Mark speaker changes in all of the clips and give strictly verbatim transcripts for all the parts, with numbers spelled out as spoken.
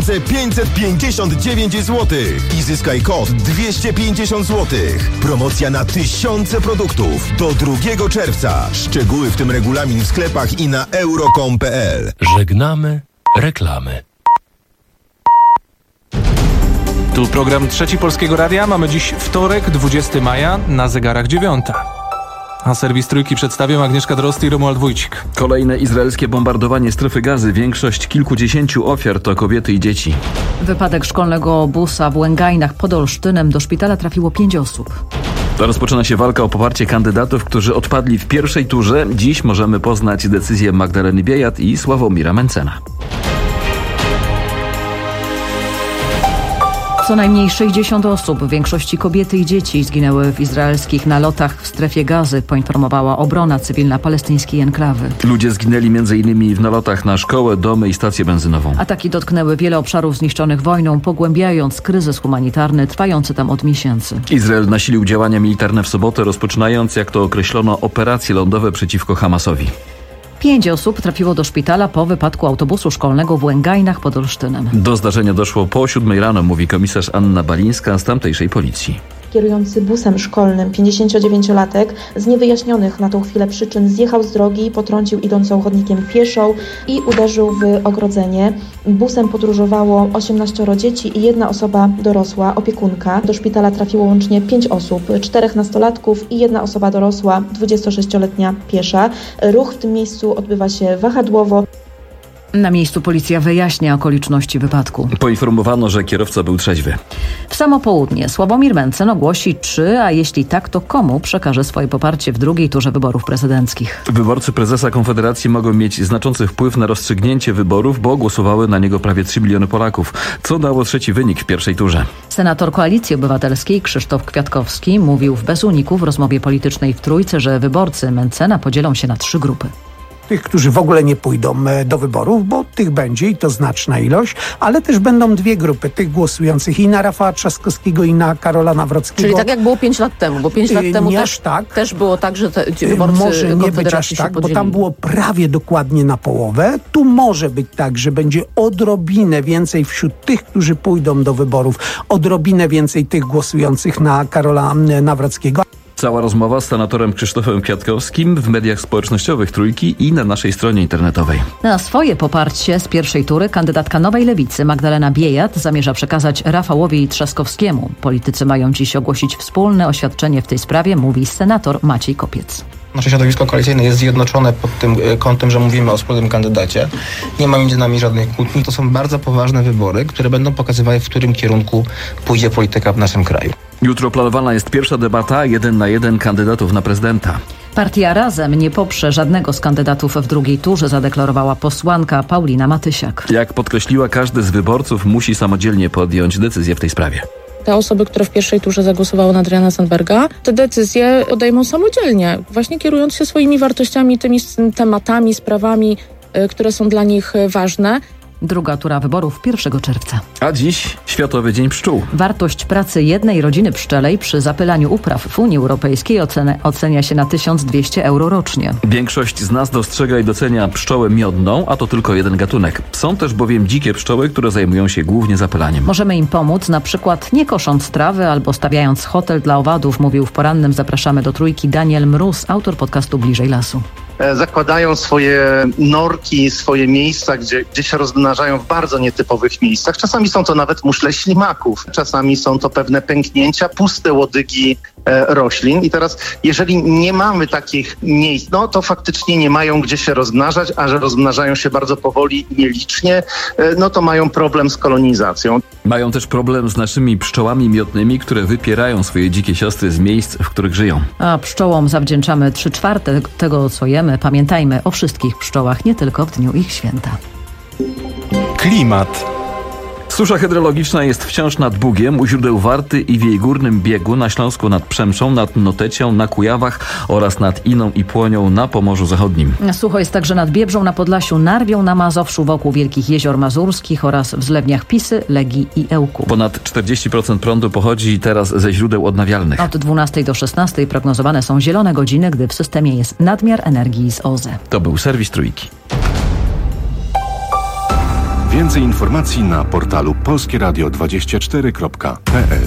Speaker 1: tysiące pięćset pięćdziesiąt dziewięć złotych i zyskaj kod dwieście pięćdziesiąt złotych. Promocja na tysiące produktów do drugiego czerwca. Szczegóły, w tym regulamin w sklepach i na euro kropka com kropka p l.
Speaker 2: Żegnamy reklamy.
Speaker 3: Tu program Trzeci Polskiego Radia. Mamy dziś wtorek, dwudziestego maja, na zegarach dziewiąta. A serwis Trójki przedstawią Agnieszka Drozd i Romuald Wójcik.
Speaker 4: Kolejne izraelskie bombardowanie strefy Gazy. Większość kilkudziesięciu ofiar to kobiety i dzieci.
Speaker 5: Wypadek szkolnego busa w Łęgajnach pod Olsztynem. Do szpitala trafiło pięć osób.
Speaker 4: Rozpoczyna się walka o poparcie kandydatów, którzy odpadli w pierwszej turze. Dziś możemy poznać decyzję Magdaleny Biejat i Sławomira Mencena.
Speaker 5: Co najmniej sześćdziesiąt osób, w większości kobiety i dzieci, zginęły w izraelskich nalotach w strefie Gazy, poinformowała obrona cywilna palestyńskiej enklawy.
Speaker 4: Ludzie zginęli między innymi w nalotach na szkołę, domy i stację benzynową.
Speaker 5: Ataki dotknęły wiele obszarów zniszczonych wojną, pogłębiając kryzys humanitarny trwający tam od miesięcy.
Speaker 4: Izrael nasilił działania militarne w sobotę, rozpoczynając, jak to określono, operacje lądowe przeciwko Hamasowi.
Speaker 5: Pięć osób trafiło do szpitala po wypadku autobusu szkolnego w Łęgajnach pod Olsztynem.
Speaker 4: Do zdarzenia doszło po siódmej rano, mówi komisarz Anna Balińska z tamtejszej policji.
Speaker 6: Kierujący busem szkolnym pięćdziesięciodziewięciolatek z niewyjaśnionych na tą chwilę przyczyn zjechał z drogi, potrącił idącą chodnikiem pieszą i uderzył w ogrodzenie. Busem podróżowało osiemnaścioro dzieci i jedna osoba dorosła, opiekunka. Do szpitala trafiło łącznie pięć osób, czterech nastolatków i jedna osoba dorosła, dwudziestosześcioletnia piesza. Ruch w tym miejscu odbywa się wahadłowo.
Speaker 5: Na miejscu policja wyjaśnia okoliczności wypadku.
Speaker 4: Poinformowano, że kierowca był trzeźwy.
Speaker 5: W samo południe Sławomir Mencen ogłosi, czy, a jeśli tak, to komu przekaże swoje poparcie w drugiej turze wyborów prezydenckich.
Speaker 4: Wyborcy prezesa Konfederacji mogą mieć znaczący wpływ na rozstrzygnięcie wyborów, bo głosowały na niego prawie trzy miliony Polaków, co dało trzeci wynik w pierwszej turze.
Speaker 5: Senator Koalicji Obywatelskiej Krzysztof Kwiatkowski mówił w Bez Uniku w rozmowie politycznej w Trójce, że wyborcy Mencena podzielą się na trzy grupy.
Speaker 7: Tych, którzy w ogóle nie pójdą do wyborów, bo tych będzie i to znaczna ilość, ale też będą dwie grupy, tych głosujących i na Rafała Trzaskowskiego i na Karola Nawrockiego.
Speaker 5: Czyli tak jak było pięć lat temu, bo pięć lat temu
Speaker 7: nie
Speaker 5: też,
Speaker 7: aż tak.
Speaker 5: też było tak, że te wyborcy
Speaker 7: może nie być aż tak, bo tam było prawie dokładnie na połowę. Tu może być tak, że będzie odrobinę więcej wśród tych, którzy pójdą do wyborów, odrobinę więcej tych głosujących na Karola Nawrockiego.
Speaker 4: Cała rozmowa z senatorem Krzysztofem Kwiatkowskim w mediach społecznościowych Trójki i na naszej stronie internetowej.
Speaker 5: Na swoje poparcie z pierwszej tury kandydatka Nowej Lewicy Magdalena Biejat zamierza przekazać Rafałowi Trzaskowskiemu. Politycy mają dziś ogłosić wspólne oświadczenie w tej sprawie, mówi senator Maciej Kopiec.
Speaker 8: Nasze środowisko koalicyjne jest zjednoczone pod tym kątem, że mówimy o wspólnym kandydacie. Nie ma między nami żadnych kłótni. To są bardzo poważne wybory, które będą pokazywały, w którym kierunku pójdzie polityka w naszym kraju.
Speaker 4: Jutro planowana jest pierwsza debata jeden na jeden kandydatów na prezydenta.
Speaker 5: Partia Razem nie poprze żadnego z kandydatów w drugiej turze, zadeklarowała posłanka Paulina Matysiak.
Speaker 4: Jak podkreśliła, każdy z wyborców musi samodzielnie podjąć decyzję w tej sprawie.
Speaker 9: Te osoby, które w pierwszej turze zagłosowały na Adriana Zandberga, te decyzje podejmą samodzielnie, właśnie kierując się swoimi wartościami, tymi tematami, sprawami, które są dla nich ważne.
Speaker 5: Druga tura wyborów pierwszego czerwca.
Speaker 4: A dziś Światowy Dzień Pszczół.
Speaker 5: Wartość pracy jednej rodziny pszczelej przy zapylaniu upraw w Unii Europejskiej ocenia, ocenia się na tysiąc dwieście euro rocznie.
Speaker 4: Większość z nas dostrzega i docenia pszczołę miodną, a to tylko jeden gatunek. Są też bowiem dzikie pszczoły, które zajmują się głównie zapylaniem.
Speaker 5: Możemy im pomóc, na przykład nie kosząc trawy albo stawiając hotel dla owadów, mówił w porannym Zapraszamy do Trójki Daniel Mróz, autor podcastu Bliżej Lasu.
Speaker 10: Zakładają swoje norki, swoje miejsca, gdzie, gdzie się rozmnażają w bardzo nietypowych miejscach. Czasami są to nawet muszle ślimaków, czasami są to pewne pęknięcia, puste łodygi e, roślin. I teraz, jeżeli nie mamy takich miejsc, no to faktycznie nie mają gdzie się rozmnażać, a że rozmnażają się bardzo powoli i nielicznie, e, no to mają problem z kolonizacją.
Speaker 4: Mają też problem z naszymi pszczołami miodnymi, które wypierają swoje dzikie siostry z miejsc, w których żyją.
Speaker 5: A pszczołom zawdzięczamy trzy czwarte tego, co jemy. Pamiętajmy o wszystkich pszczołach, nie tylko w dniu ich święta.
Speaker 3: Klimat.
Speaker 4: Susza hydrologiczna jest wciąż nad Bugiem, u źródeł Warty i w jej górnym biegu, na Śląsku nad Przemszą, nad Notecią, na Kujawach oraz nad Iną i Płonią na Pomorzu Zachodnim.
Speaker 5: Sucho jest także nad Biebrzą na Podlasiu, Narwią na Mazowszu, wokół Wielkich Jezior Mazurskich oraz w zlewniach Pisy, Legii i Ełku.
Speaker 4: Ponad czterdzieści procent prądu pochodzi teraz ze źródeł odnawialnych.
Speaker 5: Od dwunastej do szesnastej prognozowane są zielone godziny, gdy w systemie jest nadmiar energii z O Z E.
Speaker 4: To był serwis Trójki.
Speaker 11: Więcej informacji na portalu polskie radio dwadzieścia cztery kropka p l.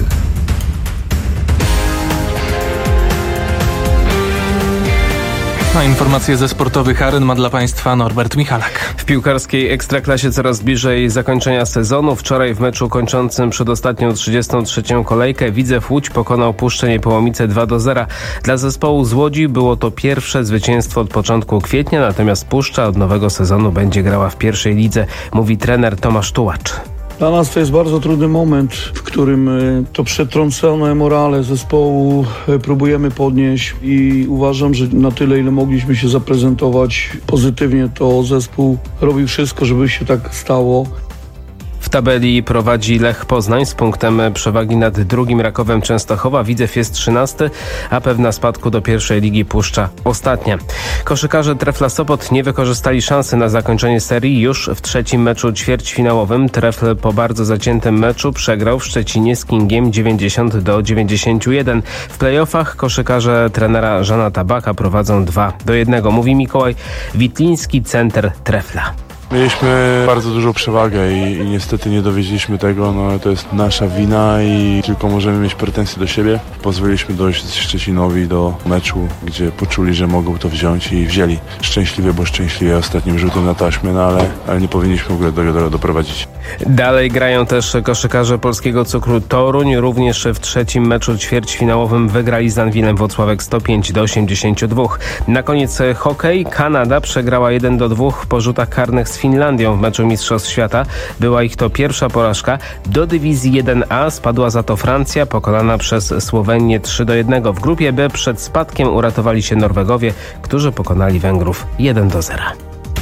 Speaker 3: Na informacje ze sportowych aren ma dla Państwa Norbert Michalak.
Speaker 12: W piłkarskiej Ekstraklasie coraz bliżej zakończenia sezonu. Wczoraj w meczu kończącym przedostatnią trzydziestą trzecią kolejkę Widzew Łódź pokonał Puszczę Niepołomice dwa do zera. Dla zespołu z Łodzi było to pierwsze zwycięstwo od początku kwietnia, natomiast Puszcza od nowego sezonu będzie grała w pierwszej lidze, mówi trener Tomasz Tułacz.
Speaker 13: Dla nas to jest bardzo trudny moment, w którym to przetrącone morale zespołu próbujemy podnieść i uważam, że na tyle, ile mogliśmy się zaprezentować pozytywnie, to zespół robił wszystko, żeby się tak stało.
Speaker 12: W tabeli prowadzi Lech Poznań z punktem przewagi nad drugim Rakowem Częstochowa. Widzew jest trzynasty, a pewna spadku do pierwszej ligi Puszcza ostatnia. Koszykarze Trefla Sopot nie wykorzystali szansy na zakończenie serii już w trzecim meczu ćwierćfinałowym. Trefl po bardzo zaciętym meczu przegrał w Szczecinie z Kingiem dziewięćdziesiąt do dziewięćdziesięciu jeden. W play-offach koszykarze trenera Żana Tabaka prowadzą dwa do jednego. Mówi Mikołaj Witliński, center Trefla.
Speaker 14: Mieliśmy bardzo dużą przewagę i, i niestety nie dowieźliśmy tego, no to jest nasza wina i tylko możemy mieć pretensje do siebie. Pozwoliliśmy dojść Szczecinowi do meczu, gdzie poczuli, że mogą to wziąć i wzięli. Szczęśliwie, bo szczęśliwie ostatnim rzutem na taśmę, no ale, ale nie powinniśmy w ogóle do tego doprowadzić.
Speaker 12: Dalej grają też koszykarze Polskiego Cukru Toruń. Również w trzecim meczu ćwierćfinałowym wygrali z Anwilem Włocławek sto pięć do osiemdziesięciu dwóch. Na koniec hokej. Kanada przegrała jeden do dwóch po rzutach karnych z Finlandią w meczu Mistrzostw Świata. Była ich to pierwsza porażka. Do dywizji jeden A spadła za to Francja, pokonana przez Słowenię trzy do jednego. W grupie B przed spadkiem uratowali się Norwegowie, którzy pokonali Węgrów jeden do zera.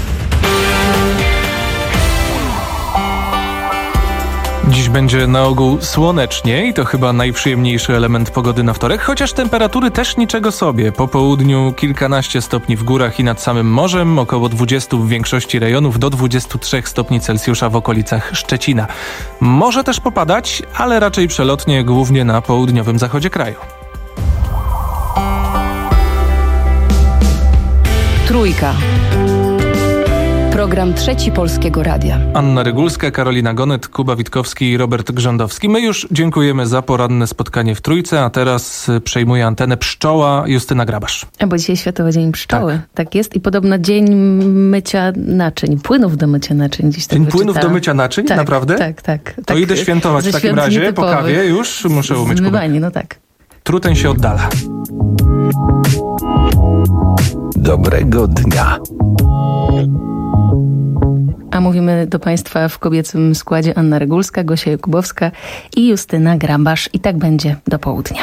Speaker 3: Dziś będzie na ogół słonecznie i to chyba najprzyjemniejszy element pogody na wtorek, chociaż temperatury też niczego sobie. Po południu kilkanaście stopni w górach i nad samym morzem, około dwudziestu w większości rejonów, do dwudziestu trzech stopni Celsjusza w okolicach Szczecina. Może też popadać, ale raczej przelotnie, głównie na południowym zachodzie kraju.
Speaker 15: Trójka. Program Trzeci Polskiego Radia.
Speaker 3: Anna Rygulska, Karolina Gonet, Kuba Witkowski i Robert Grządowski. My już dziękujemy za poranne spotkanie w Trójce, a teraz przejmuje antenę pszczoła Justyna Grabasz.
Speaker 16: Bo dzisiaj Światowy Dzień Pszczoły. Tak, tak jest. I podobno dzień mycia naczyń, płynów do mycia naczyń. Dziś
Speaker 3: dzień tak płynów wyczytałam. Do mycia naczyń?
Speaker 16: Tak,
Speaker 3: Naprawdę?
Speaker 16: Tak, tak.
Speaker 3: To
Speaker 16: tak,
Speaker 3: idę świętować w takim razie nietypowych. Po kawie. Już muszę umyć
Speaker 16: Zmywani, no tak.
Speaker 3: Truteń się oddala.
Speaker 2: Dobrego dnia.
Speaker 16: A mówimy do Państwa w kobiecym składzie Anna Rygulska, Gosia Jakubowska i Justyna Grabasz. I tak będzie do południa.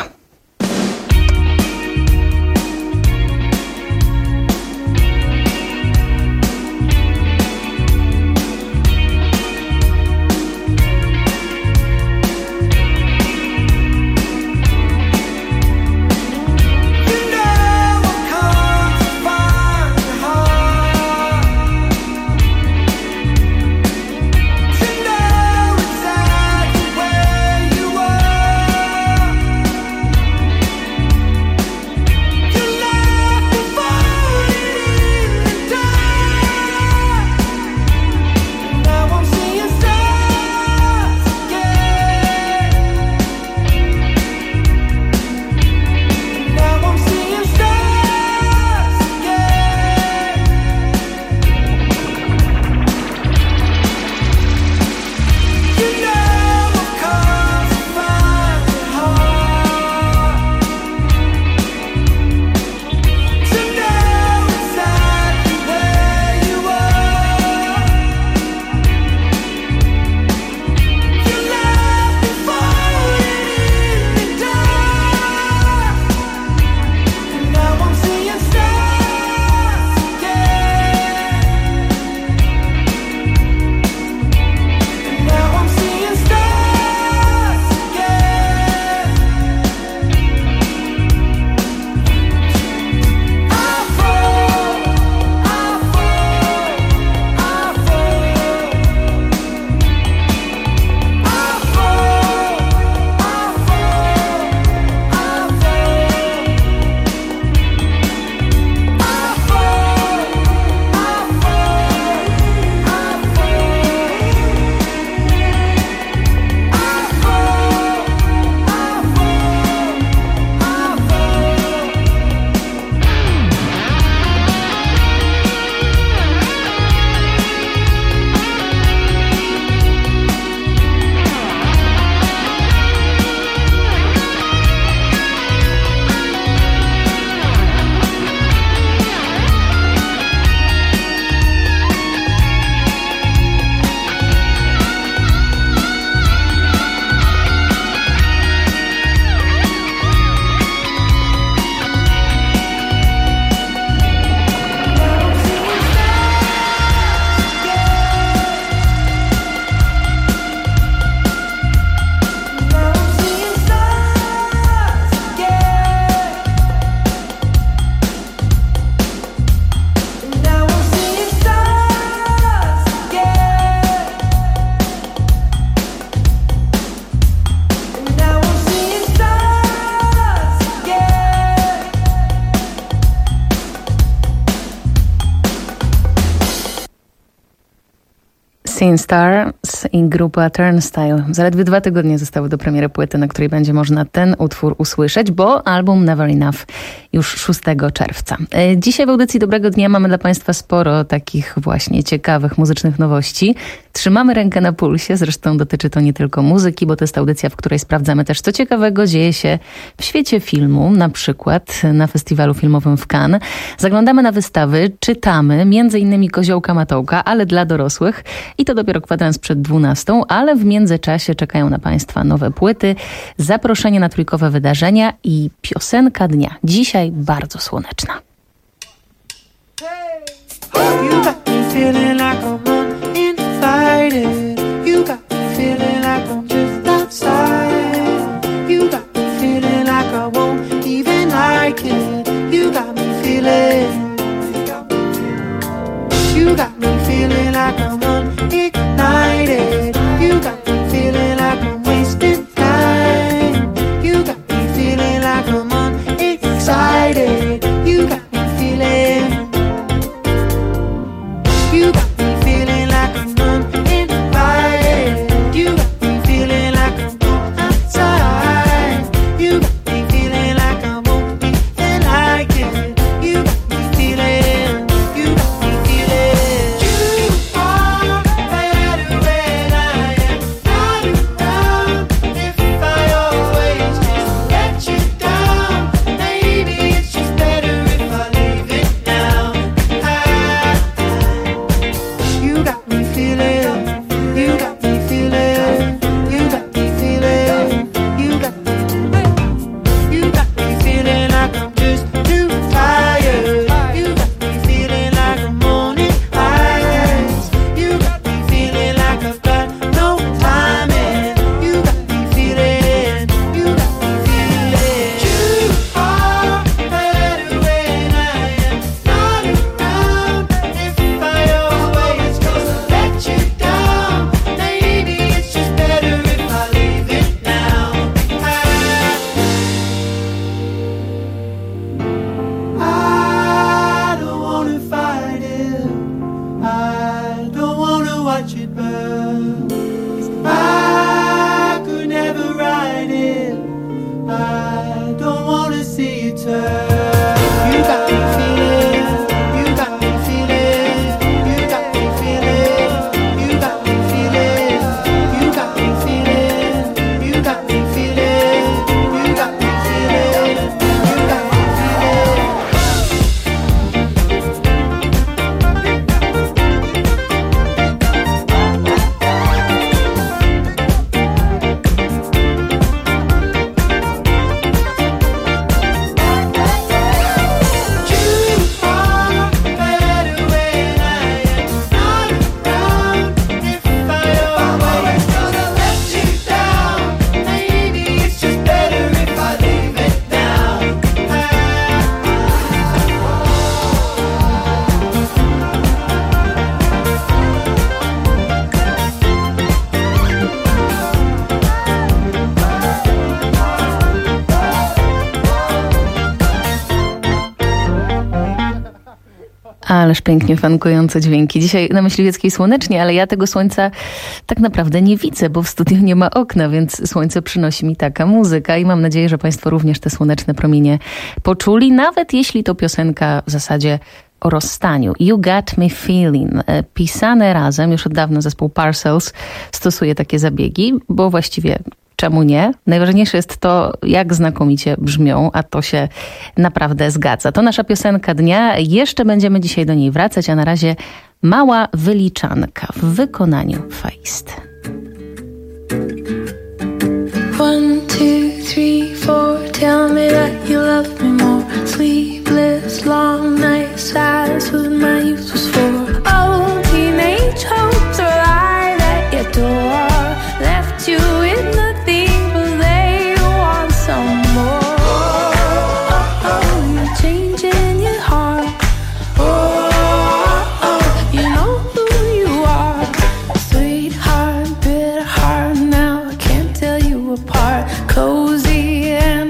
Speaker 16: Teen Stars i grupa Turnstile. Zaledwie dwa tygodnie zostały do premiery płyty, na której będzie można ten utwór usłyszeć, bo album Never Enough już szóstego czerwca. Dzisiaj w audycji Dobrego Dnia mamy dla Państwa sporo takich właśnie ciekawych muzycznych nowości. Trzymamy rękę na pulsie, zresztą dotyczy to nie tylko muzyki, bo to jest audycja, w której sprawdzamy też, co ciekawego dzieje się w świecie filmu, na przykład na festiwalu filmowym w Cannes. Zaglądamy na wystawy, czytamy, między innymi Koziołka Matołka, ale dla dorosłych i to dopiero kwadrans przed dwunastą, ale w międzyczasie czekają na Państwa nowe płyty, zaproszenie na trójkowe wydarzenia i piosenka dnia. Dzisiaj bardzo słoneczna.
Speaker 17: You got me feeling like I'm uninvited. You got me feeling like I'm just outside. You got me feeling like I won't even like it. You got me feeling. You got me feeling like I'm unignited. You got me feeling like I'm wasting time. You got me feeling like I'm unexcited. You got me feeling. You got me feeling like I'm uninvited. You got me feeling like I'm outside. You got me feeling like I won't even like it. You got me feeling. You got me feeling. You are better when I am not around. If I always just let you down, maybe it's just better if I leave it now. I You got me feeling, you got me feeling, you got me feeling, you got me, you got me feeling like I'm just too tired. You got me feeling like I'm on it highs. You got me feeling like I've got no time and you got me feeling, you got me feeling. You are better when I am not around. If I always just let you down, maybe it's just better if I leave it now. I, I don't wanna fight it. I don't wanna watch it burn. I could never ride it. I don't wanna see it turn. You got me feeling. You got me feeling. You got me feeling. You got me feeling. You got me feeling. You got me feeling. You got me feeling. You got me feeling. You are better when I am not around. If I always gonna let you down, maybe it's just better if I leave it now.
Speaker 16: Ależ pięknie fankujące dźwięki. Dzisiaj na Myśliwieckiej słonecznie, ale ja tego słońca tak naprawdę nie widzę, bo w studiu nie ma okna, więc słońce przynosi mi taka muzyka i mam nadzieję, że Państwo również te słoneczne promienie poczuli, nawet jeśli to piosenka w zasadzie o rozstaniu. You Got Me Feeling. Pisane razem, już od dawna zespół Parcels stosuje takie zabiegi, bo właściwie czemu nie? Najważniejsze jest to, jak znakomicie brzmią, a to się naprawdę zgadza. To nasza piosenka dnia. Jeszcze będziemy dzisiaj do niej wracać, a na razie mała wyliczanka w wykonaniu Feist.
Speaker 17: One, two, three, four. Tell me that you love me more. Sleepless, long nights. That's what my youth was for. Oh, teenage hopes are lied at your door. Left you with nothing, but they want some more. Oh, oh, you're changing your heart. Oh, oh, you know who you are. Sweetheart, bitter heart. Now I can't tell you apart. Cozy and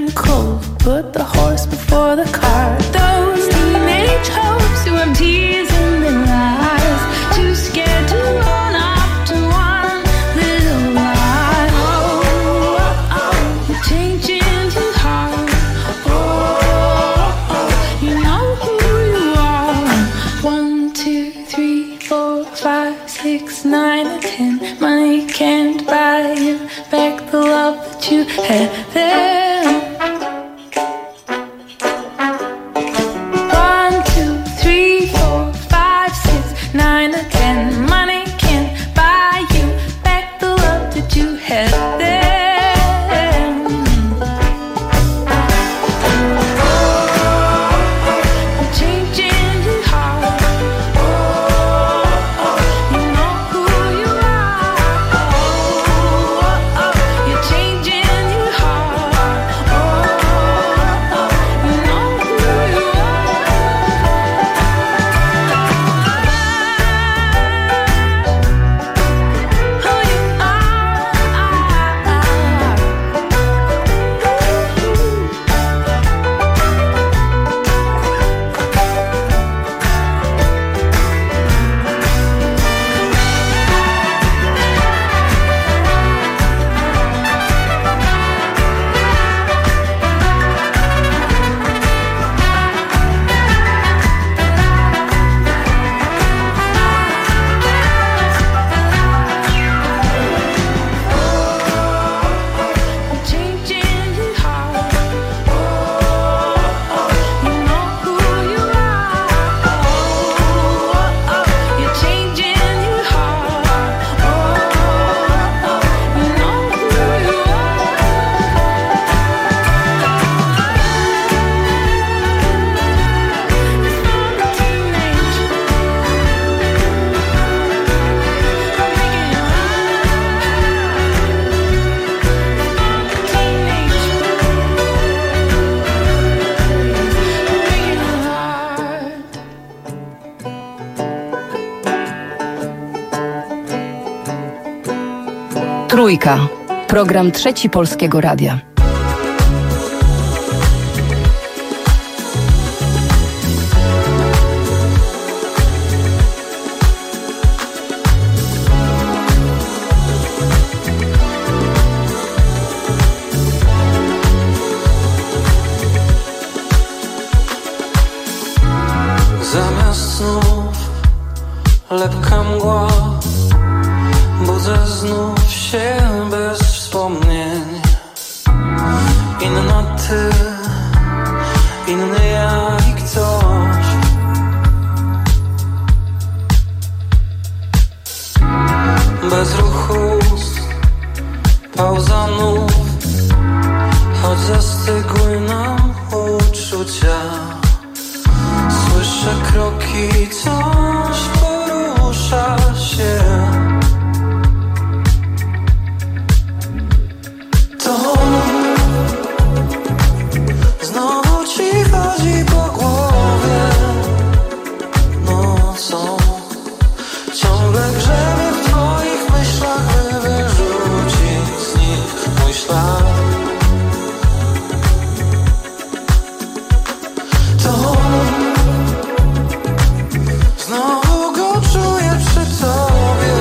Speaker 18: heaven. One, two, three, four, five, six, nine or ten. Money can't buy you back the love that you had then.
Speaker 15: Trójka. Program Trzeci Polskiego Radia.
Speaker 19: Zamiast snów lepka mgła, budzę znów się bez wspomnień. Inna ty, inny ja i ktoś. Bez ruchu, pauza nów, choć zastygły nam uczucia. Słyszę kroki, coś porusza się. To znowu ci chodzi po głowie nocą. Ciągle grzebie w twoich myślach, by wyrzucić z nich mój ślad. To znowu go czuję przy tobie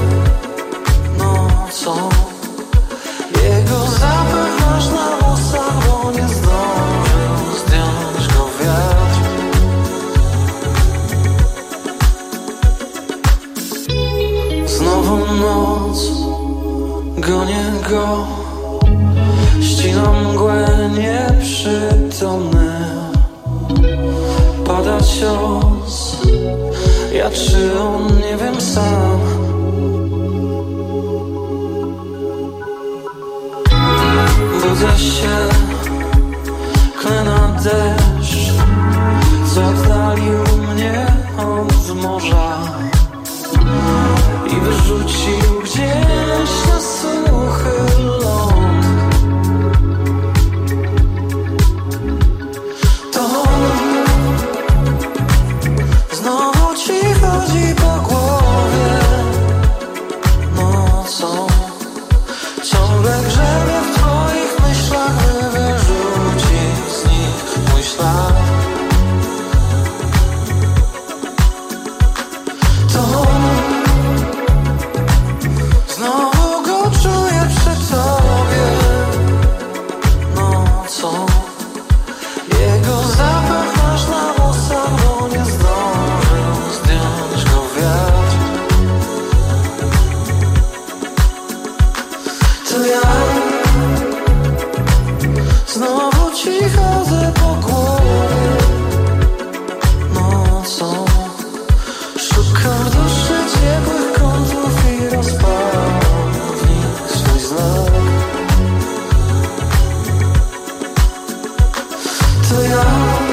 Speaker 19: nocą. Jego zapach masz na włosach, bo nie zdążył zdjąć go wiatr. Znowu noc, gonię go, ścinam mgłę nieprzytomny. Pada cios, ja czy on, nie wiem sam. Budzę się, klę na deszcz, co oddalił mnie od morza i wyrzucił gdzieś na suchy ląd. To znowu ci chodzi po głowie nocą. Ciągle grzebie w twoich myślach, by wyrzucić z nich mój ślad. To znowu go czuję przy tobie nocą. Jego zapach masz na włosach, bo nie zdążył zdjąć go wiatr. To ja ci chodzę po głowie nocą. Szukam w duszy ciepłych kątów i rozpałowni swój znak. To ja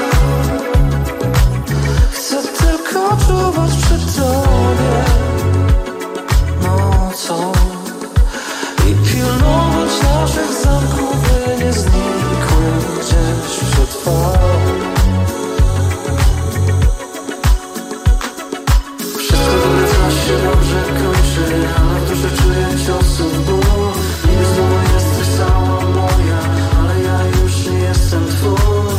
Speaker 19: chcę tylko czuwać przy tobie nocą i pilnować naszych zamków, by nie znikły gdzieś przetrwały. Wszystko dowiedza się dobrze kończy, ale w duszy czuję ciosów ból. Niby znowu jesteś cała moja, ale ja już nie jestem twój.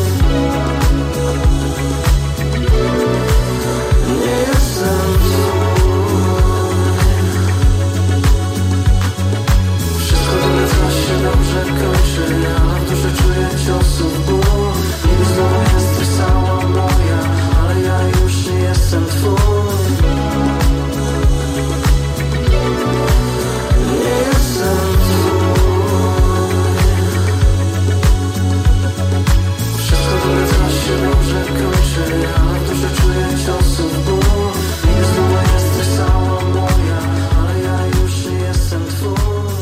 Speaker 19: Nie jestem twój. Wszystko dowiedza się dobrze kończy, ale w duszy czuję ciosów ból. Niby znowu jesteś cała moja, ale ja już nie jestem twój. Nie jestem twój. Wszystko dowiedza się dobrze kończy, ale w duszy czuję ciosów ból. Niby znowu jesteś cała moja, ale ja już nie jestem twój.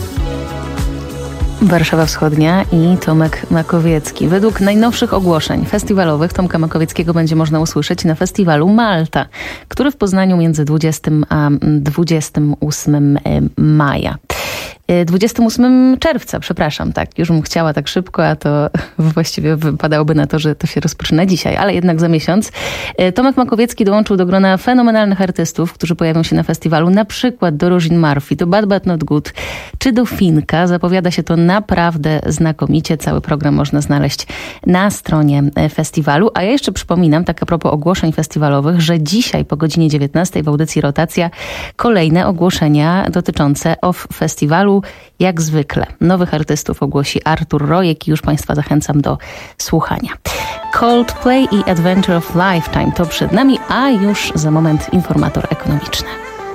Speaker 16: Warszawa Wschodnia i Tomek Makowiecki. Według najnowszych ogłoszeń festiwalowych Tomka Makowieckiego będzie można usłyszeć na festiwalu Malta, który w Poznaniu między dwudziestym a dwudziestym ósmym maja. dwudziestego ósmego czerwca, przepraszam, tak, już bym chciała tak szybko, a to właściwie wypadałoby na to, że to się rozpoczyna dzisiaj, ale jednak za miesiąc. Tomek Makowiecki dołączył do grona fenomenalnych artystów, którzy pojawią się na festiwalu, na przykład do Roisin Murphy, do Bad But Not Good, czy do Finka. Zapowiada się to naprawdę znakomicie. Cały program można znaleźć na stronie festiwalu. A ja jeszcze przypominam, tak a propos ogłoszeń festiwalowych, że dzisiaj po godzinie dziewiętnastej w audycji Rotacja kolejne ogłoszenia dotyczące off festiwalu. Jak zwykle nowych artystów ogłosi Artur Rojek i już Państwa zachęcam do słuchania. Coldplay i Adventure of Lifetime to przed nami, a już za moment informator ekonomiczny.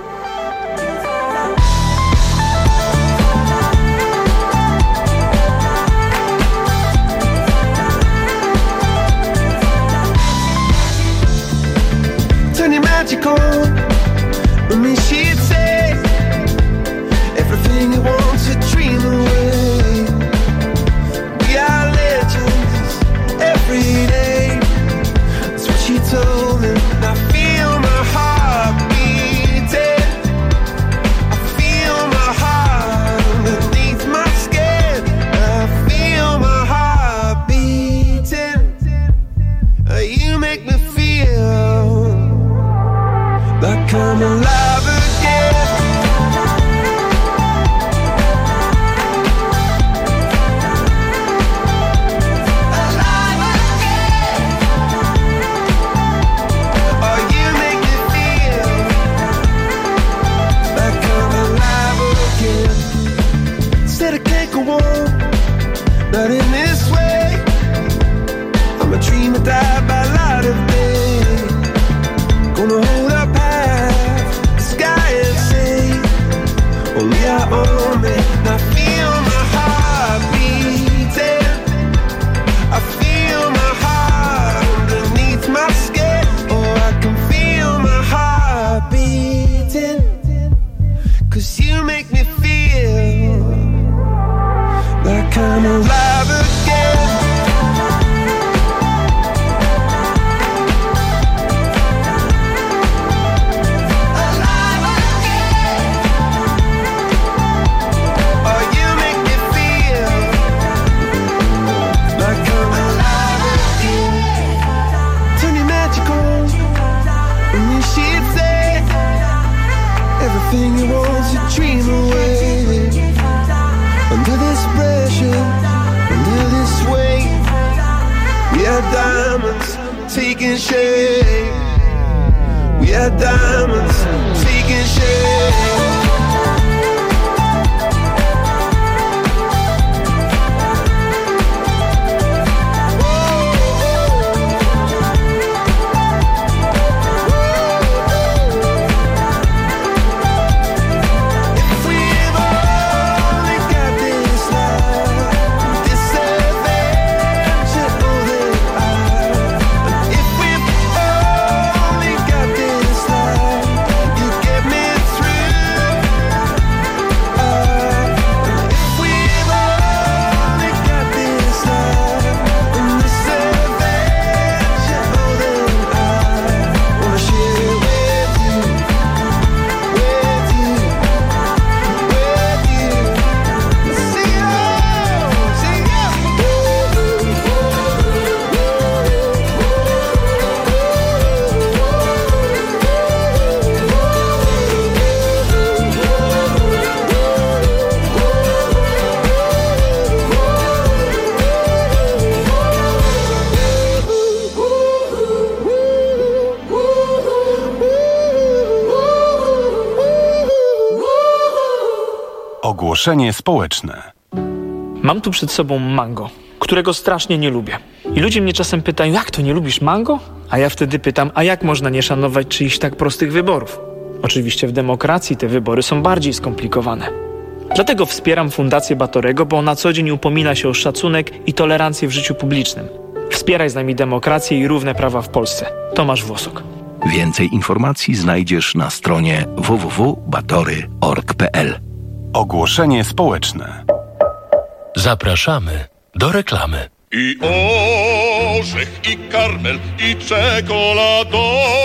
Speaker 19: Turn your magic on, let me see it say everything you want to dream away. We are legends every day. That's what she told me. I feel my heart beating. I feel my heart underneath my skin. I feel my heart beating. You make me feel like I'm alive again. Alive again. Oh, you make me feel like I'm alive again. Said I can't go on, not in this way. I'm a dream that died by light of day. Gonna hold up half the sky and say, only I own it. I feel my heart beating. I feel my heart underneath my skin. Oh, I can feel my heart beating. Cause you make me feel like I'm alive again. Everything you want to dream away. Under this pressure, under this weight, we are diamonds taking shape. We are diamonds taking shape. Adventure
Speaker 11: Ogłoszenie społeczne.
Speaker 20: Mam tu przed sobą mango, którego strasznie nie lubię. I ludzie mnie czasem pytają, jak to nie lubisz mango? A ja wtedy pytam, a jak można nie szanować czyichś tak prostych wyborów? Oczywiście w demokracji te wybory są bardziej skomplikowane. Dlatego wspieram Fundację Batorego, bo na co dzień upomina się o szacunek i tolerancję w życiu publicznym. Wspieraj z nami demokrację i równe prawa w Polsce. Tomasz Włosok.
Speaker 2: Więcej informacji znajdziesz na stronie w w w kropka batory kropka org kropka p l.
Speaker 11: Ogłoszenie społeczne.
Speaker 2: Zapraszamy do reklamy.
Speaker 21: I orzech, i karmel, i czekoladowe.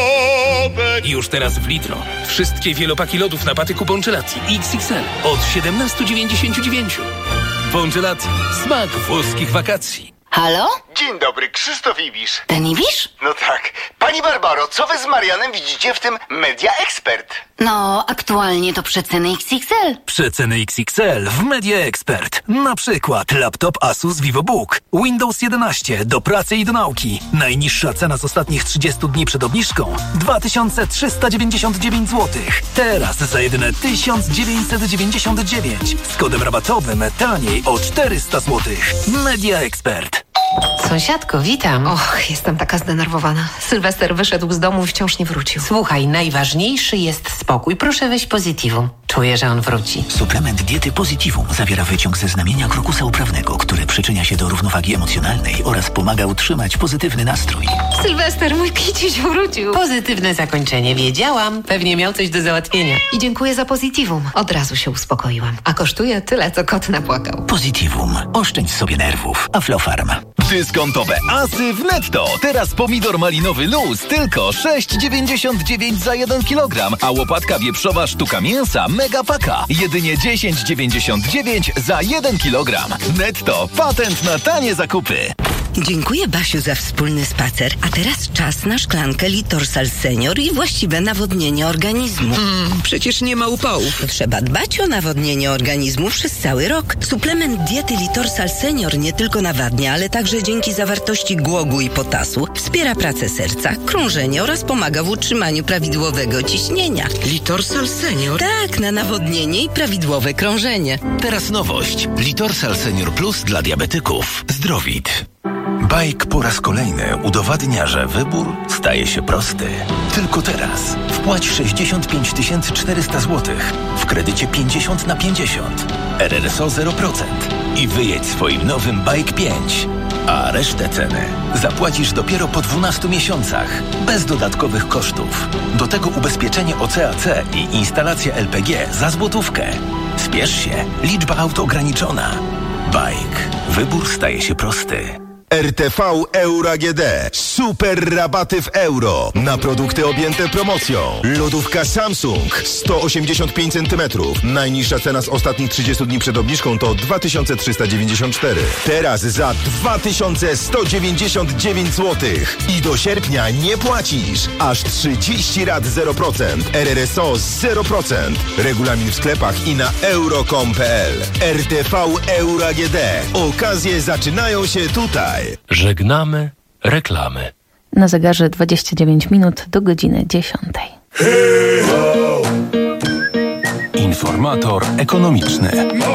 Speaker 22: Już teraz w Lidlo. Wszystkie wielopaki lodów na patyku Bongelati X X L od siedemnaście dziewięćdziesiąt dziewięć. Bongelati. Smak włoskich wakacji.
Speaker 23: Halo?
Speaker 24: Dzień dobry, Krzysztof Ibisz.
Speaker 23: Ten Ibisz?
Speaker 24: No tak. Pani Barbaro, co wy z Marianem widzicie w tym Media Expert?
Speaker 23: No, aktualnie to przeceny X X L.
Speaker 22: Przeceny X X L w Media Expert. Na przykład laptop Asus VivoBook, Windows jedenaście do pracy i do nauki. Najniższa cena z ostatnich trzydziestu dni przed obniżką dwa tysiące trzysta dziewięćdziesiąt dziewięć złotych. Teraz za jedyne tysiąc dziewięćset dziewięćdziesiąt dziewięć. Z kodem rabatowym taniej o czterysta złotych. Media Expert.
Speaker 25: Sąsiadko, witam.
Speaker 23: Och, jestem taka zdenerwowana. Sylwester wyszedł z domu i wciąż nie wrócił.
Speaker 25: Słuchaj, najważniejszy jest spokój. Proszę weź Positivum. Czuję, że on wróci.
Speaker 26: Suplement diety Positivum zawiera wyciąg ze znamienia krokusa uprawnego, który przyczynia się do równowagi emocjonalnej oraz pomaga utrzymać pozytywny nastrój.
Speaker 23: Sylwester, mój kiciuś wrócił.
Speaker 25: Pozytywne zakończenie, wiedziałam. Pewnie miał coś do załatwienia.
Speaker 23: I dziękuję za Positivum. Od razu się uspokoiłam. A kosztuje tyle, co kot napłakał.
Speaker 26: Positivum. Oszczędź sobie nerwów. Aflofarm.
Speaker 27: Dyskontowe asy w Netto. Teraz pomidor malinowy luz tylko sześć dziewięćdziesiąt dziewięć za jeden kilogram, a łopatka wieprzowa sztuka mięsa mega paka jedynie dziesięć dziewięćdziesiąt dziewięć za jeden kilogram. Netto. Patent na tanie zakupy.
Speaker 25: Dziękuję, Basiu, za wspólny spacer. A teraz czas na szklankę Litorsal Senior i właściwe nawodnienie organizmu.
Speaker 23: Mm, przecież nie ma upałów.
Speaker 25: Trzeba dbać o nawodnienie organizmu przez cały rok. Suplement diety Litorsal Senior nie tylko nawadnia, ale także dzięki zawartości głogu i potasu wspiera pracę serca, krążenie oraz pomaga w utrzymaniu prawidłowego ciśnienia.
Speaker 23: Litorsal Senior?
Speaker 25: Tak, na nawodnienie i prawidłowe krążenie.
Speaker 26: Teraz nowość. Litorsal Senior Plus dla diabetyków. Zdrowit. Bajk po raz kolejny udowadnia, że wybór staje się prosty. Tylko teraz wpłać sześćdziesiąt pięć tysięcy czterysta złotych w kredycie pięćdziesiąt na pięćdziesiąt, R R S O zero procent i wyjedź swoim nowym Bajk pięć. A resztę ceny zapłacisz dopiero po dwunastu miesiącach, bez dodatkowych kosztów. Do tego ubezpieczenie O C A C i instalacja L P G za złotówkę. Spiesz się, liczba aut ograniczona. Bajk. Wybór staje się prosty.
Speaker 1: R T V Euro A G D. Super rabaty w euro na produkty objęte promocją. Lodówka Samsung sto osiemdziesiąt pięć centymetrów. Najniższa cena z ostatnich trzydziestu dni przed obniżką to dwa tysiące trzysta dziewięćdziesiąt cztery. Teraz za dwa tysiące sto dziewięćdziesiąt dziewięć złotych. I do sierpnia nie płacisz. Aż trzydzieści rat zero procent. R R S O zero procent. Regulamin w sklepach i na euro kropka com kropka p l. R T V Euro A G D. Okazje zaczynają się tutaj.
Speaker 2: Żegnamy reklamy.
Speaker 16: Na zegarze dwadzieścia dziewięć minut do godziny dziesiątej.
Speaker 2: Informator ekonomiczny.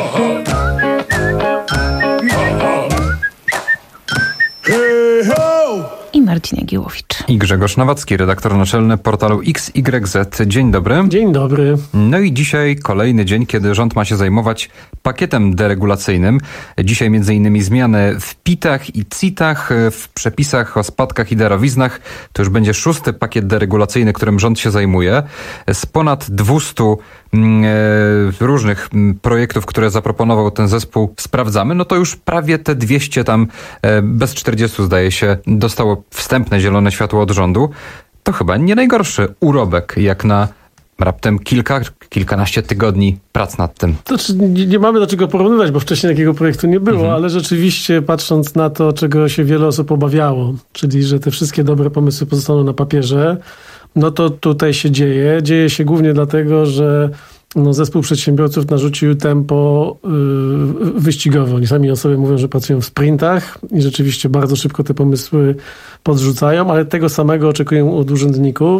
Speaker 16: I Marcin Jagiełowicz.
Speaker 28: I Grzegorz Nowacki, redaktor naczelny portalu X Y Z. Dzień dobry.
Speaker 29: Dzień dobry.
Speaker 28: No i dzisiaj kolejny dzień, kiedy rząd ma się zajmować pakietem deregulacyjnym. Dzisiaj między innymi zmiany w P I T-ach i C I T-ach, w przepisach o spadkach i darowiznach. To już będzie szósty pakiet deregulacyjny, którym rząd się zajmuje. Z ponad dwustu e, różnych projektów, które zaproponował ten zespół, sprawdzamy, no to już prawie te dwieście tam, e, bez czterdziestu zdaje się, dostało wstępne zielone światło od rządu. To chyba nie najgorszy urobek, jak na raptem kilka, kilkanaście tygodni prac nad tym.
Speaker 29: To nie, nie mamy do czego porównywać, bo wcześniej takiego projektu nie było, mhm. ale rzeczywiście patrząc na to, czego się wiele osób obawiało, czyli że te wszystkie dobre pomysły pozostaną na papierze, no to tutaj się dzieje. Dzieje się głównie dlatego, że no, zespół przedsiębiorców narzucił tempo yy, wyścigowe. Oni sami o sobie mówią, że pracują w sprintach i rzeczywiście bardzo szybko te pomysły podrzucają, ale tego samego oczekują od urzędników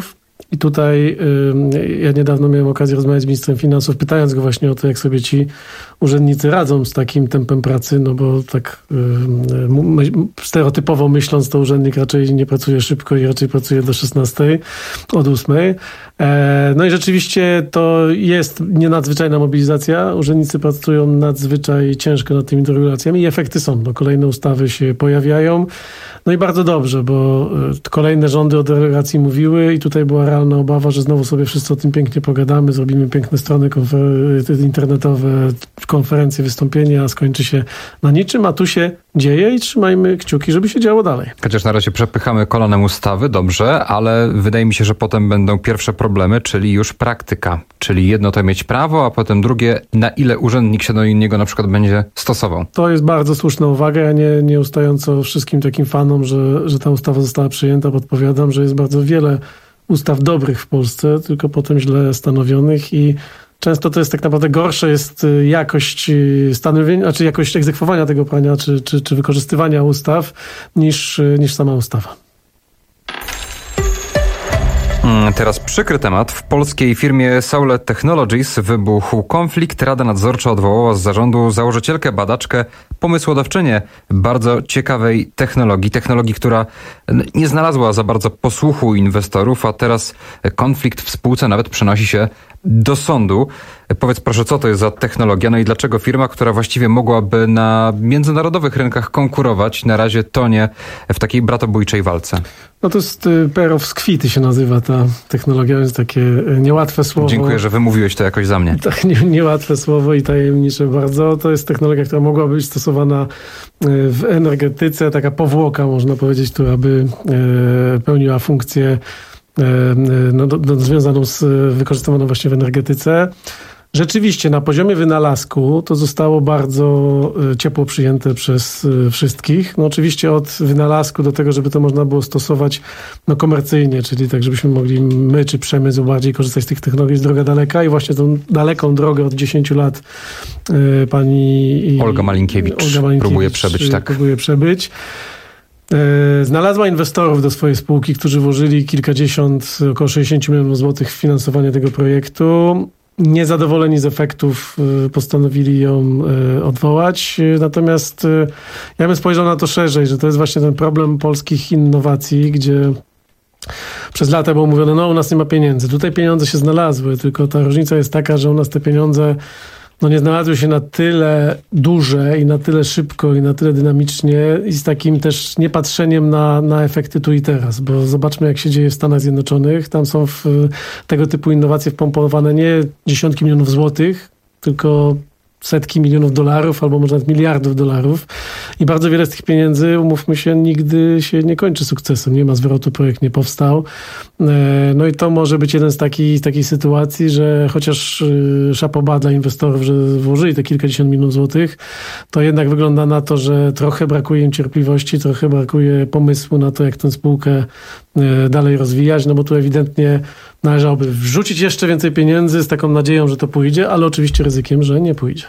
Speaker 29: I tutaj y, ja niedawno miałem okazję rozmawiać z ministrem finansów, pytając go właśnie o to, jak sobie ci urzędnicy radzą z takim tempem pracy, no bo tak y, my, stereotypowo myśląc, to urzędnik raczej nie pracuje szybko i raczej pracuje do szesnastej, od ósmej. E, no i rzeczywiście to jest nie nadzwyczajna mobilizacja. Urzędnicy pracują nadzwyczaj ciężko nad tymi regulacjami i efekty są. No, kolejne ustawy się pojawiają. No i bardzo dobrze, bo kolejne rządy o derogacji mówiły i tutaj była realna obawa, że znowu sobie wszyscy o tym pięknie pogadamy, zrobimy piękne strony konfer- internetowe, konferencje, wystąpienia, a skończy się na niczym, a tu się dzieje i trzymajmy kciuki, żeby się działo dalej.
Speaker 28: Chociaż na razie przepychamy kolanem ustawy, dobrze, ale wydaje mi się, że potem będą pierwsze problemy, czyli już praktyka. Czyli jedno to mieć prawo, a potem drugie, na ile urzędnik się do niego na przykład będzie stosował.
Speaker 29: To jest bardzo słuszna uwaga. Ja nie, nieustająco wszystkim takim fanom, że, że ta ustawa została przyjęta, podpowiadam, że jest bardzo wiele ustaw dobrych w Polsce, tylko potem źle stanowionych i często to jest tak naprawdę gorsza jest jakość stanowienia, znaczy jakość egzekwowania tego prania, czy, czy, czy wykorzystywania ustaw, niż, niż sama ustawa.
Speaker 28: Teraz przykry temat. W polskiej firmie Saulet Technologies wybuchł konflikt. Rada Nadzorcza odwołała z zarządu założycielkę, badaczkę, pomysłodawczynię bardzo ciekawej technologii. Technologii, która nie znalazła za bardzo posłuchu inwestorów, a teraz konflikt w spółce nawet przenosi się do sądu. Powiedz proszę, co to jest za technologia, no i dlaczego firma, która właściwie mogłaby na międzynarodowych rynkach konkurować, na razie tonie w takiej bratobójczej walce?
Speaker 29: No to jest pair of skwity się nazywa ta technologia, jest takie niełatwe słowo.
Speaker 28: Dziękuję, że wymówiłeś to jakoś za mnie.
Speaker 29: Tak, nie, niełatwe słowo i tajemnicze bardzo. To jest technologia, która mogłaby być stosowana w energetyce, taka powłoka, można powiedzieć, która by pełniła funkcję no, do, do, związaną z wykorzystywaną właśnie w energetyce. Rzeczywiście na poziomie wynalazku to zostało bardzo ciepło przyjęte przez wszystkich. No oczywiście od wynalazku do tego, żeby to można było stosować no komercyjnie, czyli tak, żebyśmy mogli my czy przemysł bardziej korzystać z tych technologii, jest droga daleka i właśnie tą daleką drogę od dziesięciu lat pani
Speaker 28: Olga Malinkiewicz, Olga Malinkiewicz próbuje przebyć. Tak.
Speaker 29: Próbuje przebyć. Znalazła inwestorów do swojej spółki, którzy włożyli kilkadziesiąt, około sześćdziesiąt milionów złotych w finansowanie tego projektu. Niezadowoleni z efektów postanowili ją odwołać. Natomiast ja bym spojrzał na to szerzej, że to jest właśnie ten problem polskich innowacji, gdzie przez lata było mówione, no u nas nie ma pieniędzy. Tutaj pieniądze się znalazły, tylko ta różnica jest taka, że u nas te pieniądze no nie znalazły się na tyle duże i na tyle szybko i na tyle dynamicznie i z takim też niepatrzeniem na, na efekty tu i teraz, bo zobaczmy jak się dzieje w Stanach Zjednoczonych. Tam są w tego typu innowacje wpompowane nie dziesiątki milionów złotych, tylko setki milionów dolarów albo może nawet miliardów dolarów i bardzo wiele z tych pieniędzy, umówmy się, nigdy się nie kończy sukcesem. Nie ma zwrotu, projekt nie powstał. No i to może być jeden z takich, takiej sytuacji, że chociaż szapoba dla inwestorów, że włożyli te kilkadziesiąt milionów złotych, to jednak wygląda na to, że trochę brakuje im cierpliwości, trochę brakuje pomysłu na to, jak tę spółkę dalej rozwijać, no bo tu ewidentnie należałoby wrzucić jeszcze więcej pieniędzy z taką nadzieją, że to pójdzie, ale oczywiście ryzykiem, że nie pójdzie.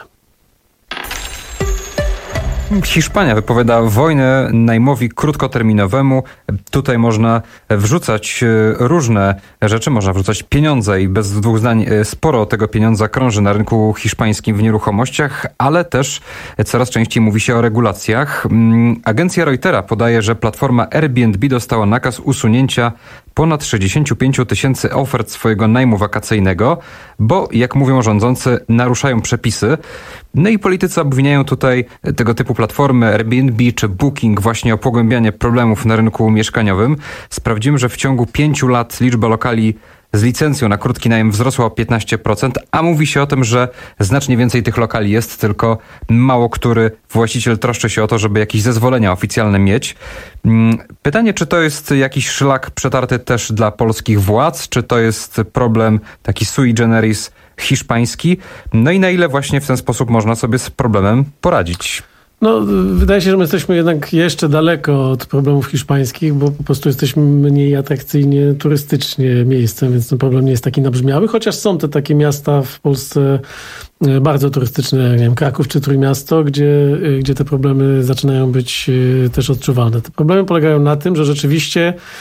Speaker 28: Hiszpania wypowiada wojnę najmowi krótkoterminowemu. Tutaj można wrzucać różne rzeczy, można wrzucać pieniądze i bez dwóch zdań sporo tego pieniądza krąży na rynku hiszpańskim w nieruchomościach, ale też coraz częściej mówi się o regulacjach. Agencja Reutera podaje, że platforma Airbnb dostała nakaz usunięcia ponad sześćdziesiąt pięć tysięcy ofert swojego najmu wakacyjnego, bo, jak mówią rządzący, naruszają przepisy. No i politycy obwiniają tutaj tego typu platformy Airbnb czy Booking właśnie o pogłębianie problemów na rynku mieszkaniowym. Sprawdzimy, że w ciągu pięciu lat liczba lokali z licencją na krótki najem wzrosła o piętnaście procent, a mówi się o tym, że znacznie więcej tych lokali jest, tylko mało który właściciel troszczy się o to, żeby jakieś zezwolenia oficjalne mieć. Pytanie, czy to jest jakiś szlak przetarty też dla polskich władz, czy to jest problem taki sui generis hiszpański, no i na ile właśnie w ten sposób można sobie z problemem poradzić?
Speaker 29: No, wydaje się, że my jesteśmy jednak jeszcze daleko od problemów hiszpańskich, bo po prostu jesteśmy mniej atrakcyjnie turystycznie miejscem, więc ten problem nie jest taki nabrzmiały, chociaż są te takie miasta w Polsce bardzo turystyczne, jak nie wiem, Kraków czy Trójmiasto, gdzie, gdzie te problemy zaczynają być też odczuwalne. Te problemy polegają na tym, że rzeczywiście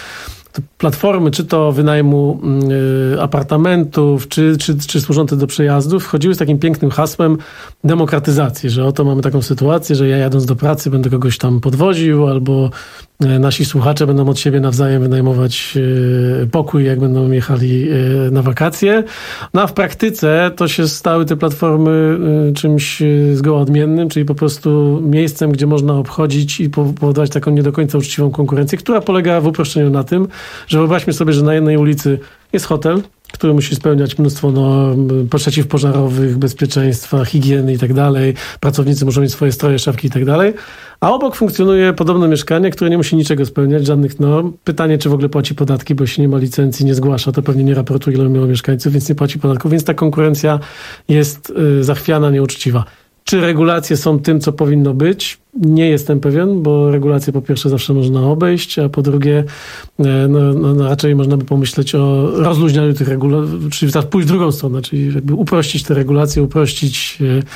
Speaker 29: te platformy, czy to wynajmu y, apartamentów, czy, czy, czy służące do przejazdów, wchodziły z takim pięknym hasłem demokratyzacji, że oto mamy taką sytuację, że ja jadąc do pracy będę kogoś tam podwoził, albo y, nasi słuchacze będą od siebie nawzajem wynajmować y, pokój, jak będą jechali y, na wakacje. No a w praktyce to się stały te platformy y, czymś y, zgoła odmiennym, czyli po prostu miejscem, gdzie można obchodzić i powodować taką nie do końca uczciwą konkurencję, która polega w uproszczeniu na tym, że wyobraźmy sobie, że na jednej ulicy jest hotel, który musi spełniać mnóstwo norm przeciwpożarowych, bezpieczeństwa, higieny i tak dalej. Pracownicy muszą mieć swoje stroje, szafki i tak dalej. A obok funkcjonuje podobne mieszkanie, które nie musi niczego spełniać, żadnych norm. Pytanie, czy w ogóle płaci podatki, bo jeśli nie ma licencji, nie zgłasza, to pewnie nie raportuje, ile miało mieszkańców, więc nie płaci podatków. Więc ta konkurencja jest y, zachwiana, nieuczciwa. Czy regulacje są tym, co powinno być? Nie jestem pewien, bo regulacje po pierwsze zawsze można obejść, a po drugie no, no, no raczej można by pomyśleć o rozluźnianiu tych regulacji, czyli pójść w drugą stronę, czyli jakby uprościć te regulacje, uprościć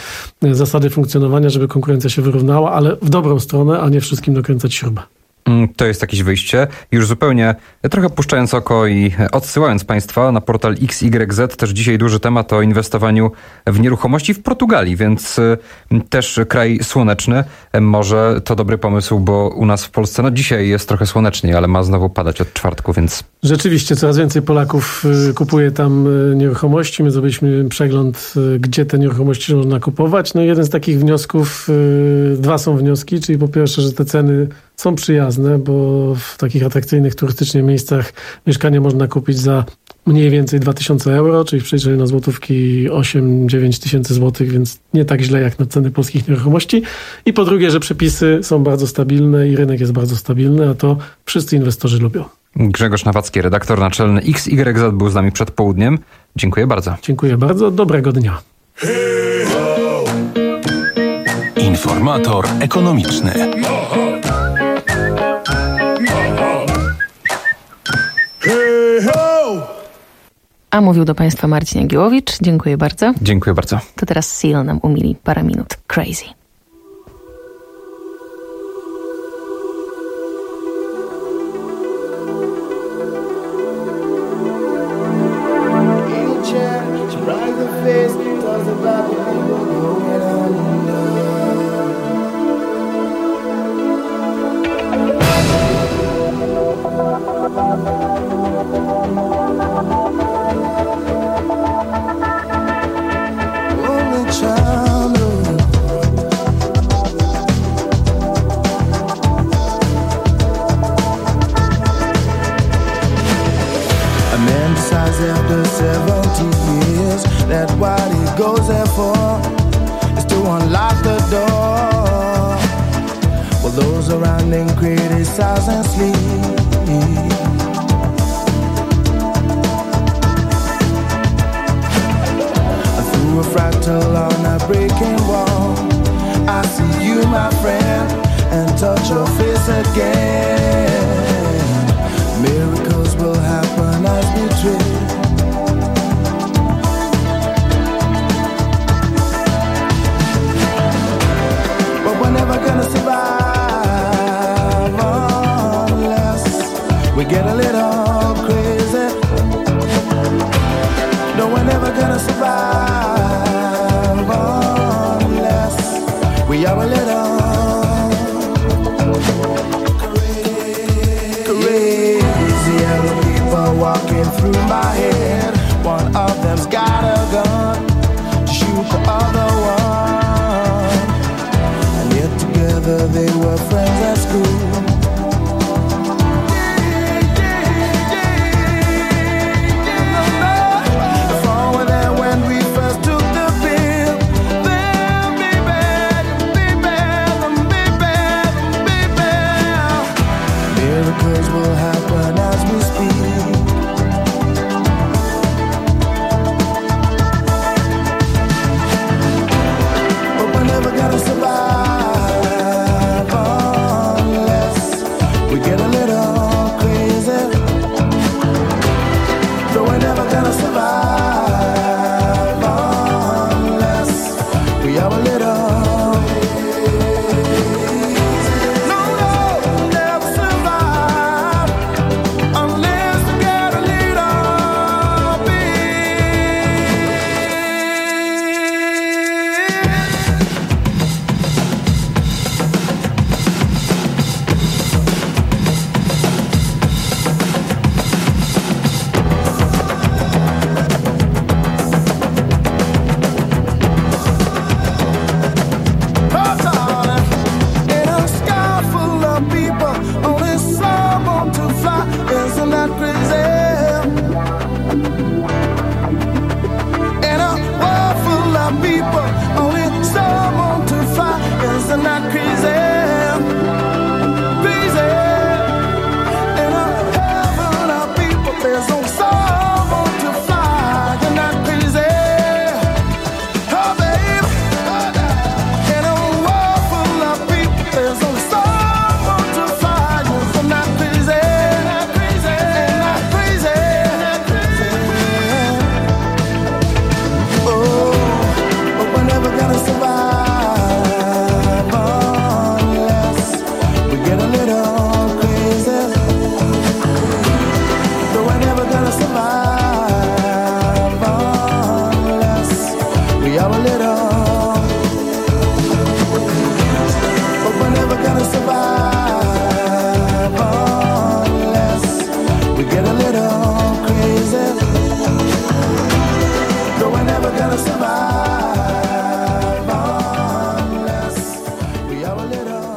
Speaker 29: e, zasady funkcjonowania, żeby konkurencja się wyrównała, ale w dobrą stronę, a nie wszystkim dokręcać śrubę.
Speaker 28: To jest jakieś wyjście. Już zupełnie trochę puszczając oko i odsyłając Państwa na portal X Y Z, też dzisiaj duży temat o inwestowaniu w nieruchomości w Portugalii, więc też kraj słoneczny. Może to dobry pomysł, bo u nas w Polsce, no dzisiaj jest trochę słoneczniej, ale ma znowu padać od czwartku, więc... Rzeczywiście, coraz więcej Polaków kupuje tam nieruchomości. My zrobiliśmy przegląd, gdzie te nieruchomości można kupować. No i jeden z takich wniosków, dwa są wnioski, czyli po pierwsze, że te ceny są przyjazne, bo w takich atrakcyjnych turystycznie miejscach mieszkanie można kupić za mniej więcej dwa tysiące euro, czyli w przeliczeniu na złotówki osiem dziewięć tysięcy złotych, więc nie tak źle jak na ceny polskich nieruchomości. I po drugie, że przepisy są bardzo stabilne i rynek jest bardzo stabilny, a to wszyscy inwestorzy lubią. Grzegorz Nawacki, redaktor naczelny X Y Z, był z nami przed południem. Dziękuję bardzo. Dziękuję bardzo. Dobrego dnia.
Speaker 26: Informator ekonomiczny.
Speaker 16: A mówił do Państwa Marcin Jagiełowicz. Dziękuję bardzo.
Speaker 28: Dziękuję bardzo.
Speaker 16: To teraz Seal nam umili parę minut. Crazy.
Speaker 19: After seventy years, that what he goes there for is to unlock the door. Well, those around him criticize and sleep. Through a fractal on a breaking wall, I see you, my friend, and touch your face again. Miracles will happen as we dream. Never gonna survive unless we get a little crazy. No, we're never gonna survive unless we are a little crazy. Yellow people walking through my head. One of them's got a gun to shoot the other one. They were friends at school. If all were there when we first took the pill, then baby, baby, baby, baby, miracles will happen as we speak. But we're never gonna survive.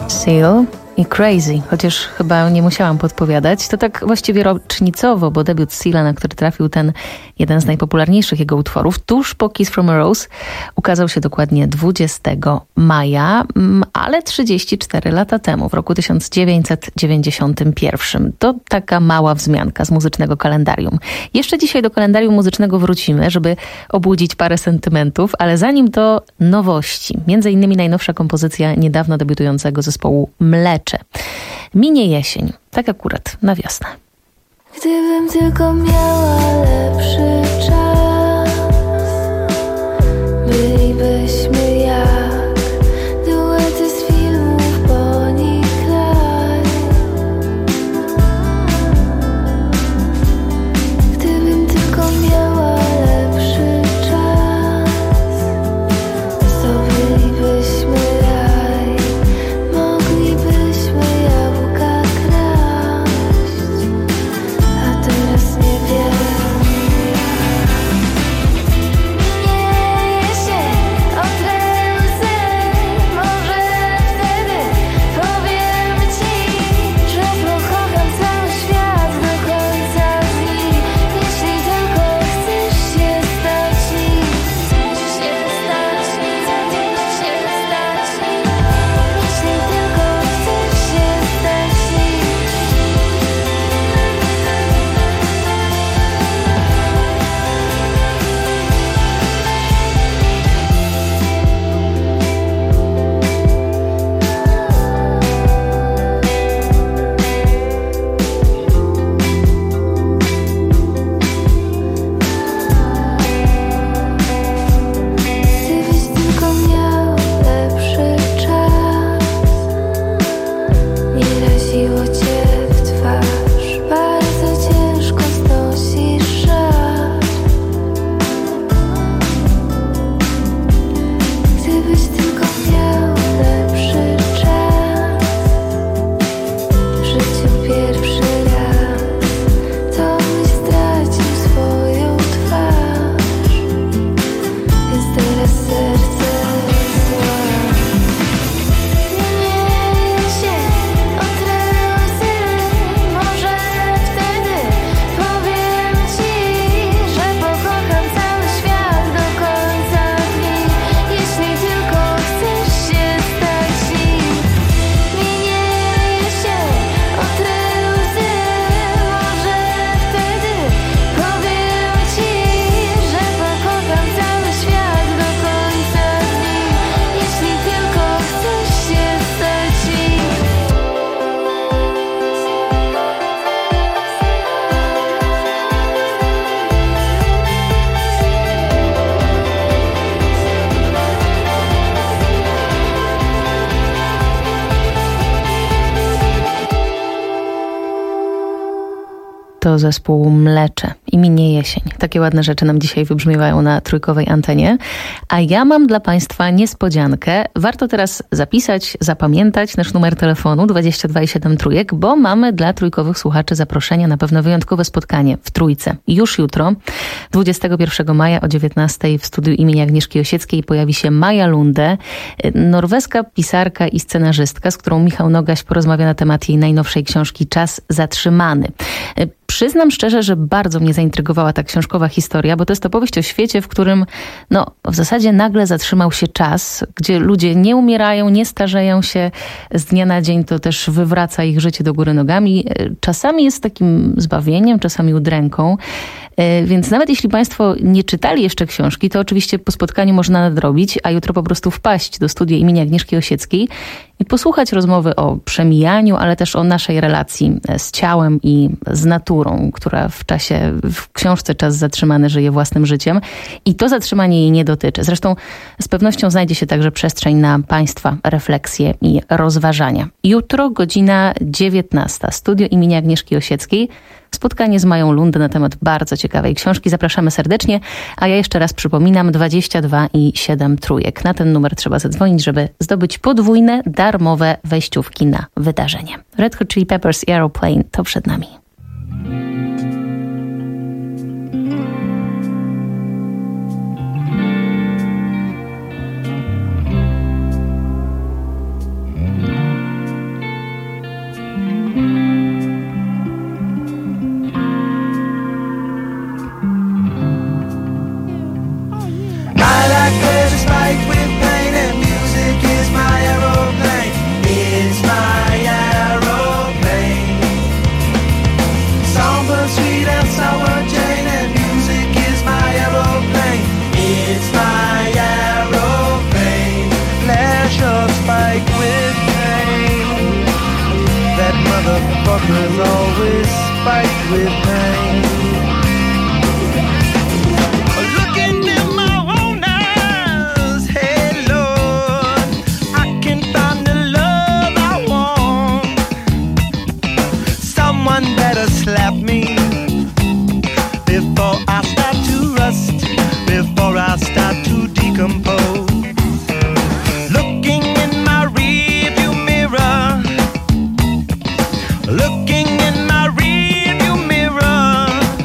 Speaker 16: Seal i Crazy, chociaż chyba nie musiałam podpowiadać. To tak właściwie rocznicowo, bo debiut Seala, na który trafił ten jeden z najpopularniejszych jego utworów, tuż po Kiss from a Rose, ukazał się dokładnie dwudziestego maja, ale trzydzieści cztery lata temu, w roku tysiąc dziewięćset dziewięćdziesiątym pierwszym. To taka mała wzmianka z muzycznego kalendarium. Jeszcze dzisiaj do kalendarium muzycznego wrócimy, żeby obudzić parę sentymentów, ale zanim to nowości. Między innymi najnowsza kompozycja niedawno debiutującego zespołu Mlecze. Minie jesień, tak akurat na wiosnę.
Speaker 18: Gdybym tylko miała lepszy czas, bylibyśmy jak duety z filmów Bonnie i Clyde. Gdybym tylko miała lepszy czas, zdobylibyśmy raj, moglibyśmy jabłka kraść, a teraz nie wiem. Minieje się otre łzy, może wtedy powiem ci, że pokocham cały świat do końca dni, jeśli tylko chcesz się stać nim. Chcesz się stać nim, chcesz się stać nim, jeśli tylko chcesz się stać nim. Gdybyś tylko miał lepszy czas, nie raziło cię w twarz, bardzo ciężko znosisz żal. Gdybyś tylko miał lepszy czas, w życiu pierwszy raz, to byś stracił swoją twarz, więc teraz serce złam. Minieje się otre łzy, może wtedy powiem ci, że pokocham cały świat do końca dni, jeśli tylko chcesz się stać nim. Minieje się otre łzy, może wtedy powiem ci, że pokocham cały świat do końca dni, jeśli tylko chcesz się stać nim.
Speaker 16: To zespół Mlecze i Minie jesień. Takie ładne rzeczy nam dzisiaj wybrzmiewają na trójkowej antenie. A ja mam dla Państwa niespodziankę. Warto teraz zapisać, zapamiętać nasz numer telefonu dwadzieścia dwa i siedem trójek, bo mamy dla trójkowych słuchaczy zaproszenia na pewno wyjątkowe spotkanie w Trójce. Już jutro, dwudziestego pierwszego maja o dziewiętnastej w studiu imienia Agnieszki Osieckiej pojawi się Maja Lunde, norweska pisarka i scenarzystka, z którą Michał Nogaś porozmawia na temat jej najnowszej książki Czas zatrzymany. Przyznam szczerze, że bardzo mnie zaintrygowała ta książkowa historia, bo to jest opowieść o świecie, w którym no, w zasadzie nagle zatrzymał się czas, gdzie ludzie nie umierają, nie starzeją się z dnia na dzień, to też wywraca ich życie do góry nogami. Czasami jest takim zbawieniem, czasami udręką. Więc nawet jeśli Państwo nie czytali jeszcze książki, to oczywiście po spotkaniu można nadrobić, a jutro po prostu wpaść do studia imienia Agnieszki Osieckiej i posłuchać rozmowy o przemijaniu, ale też o naszej relacji z ciałem i z naturą, która w czasie, w książce Czas zatrzymany żyje własnym życiem i to zatrzymanie jej nie dotyczy. Zresztą z pewnością znajdzie się także przestrzeń na Państwa refleksje i rozważania. Jutro godzina dziewiętnasta. Studio imienia Agnieszki Osieckiej. Spotkanie z Mają Lundę na temat bardzo ciekawej książki. Zapraszamy serdecznie, a ja jeszcze raz przypominam dwadzieścia dwa i siedem trójek. Na ten numer trzeba zadzwonić, żeby zdobyć podwójne, darmowe wejściówki na wydarzenie. Red Hot Chili Peppers i Aeroplane to przed nami.
Speaker 17: motherfuckers always spike with pain. Looking in my own eyes, hey Lord, I can find the love I want. Someone better slap me before I start to rust, before I start to decompose. Looking in my rearview mirror, looking in my rearview mirror,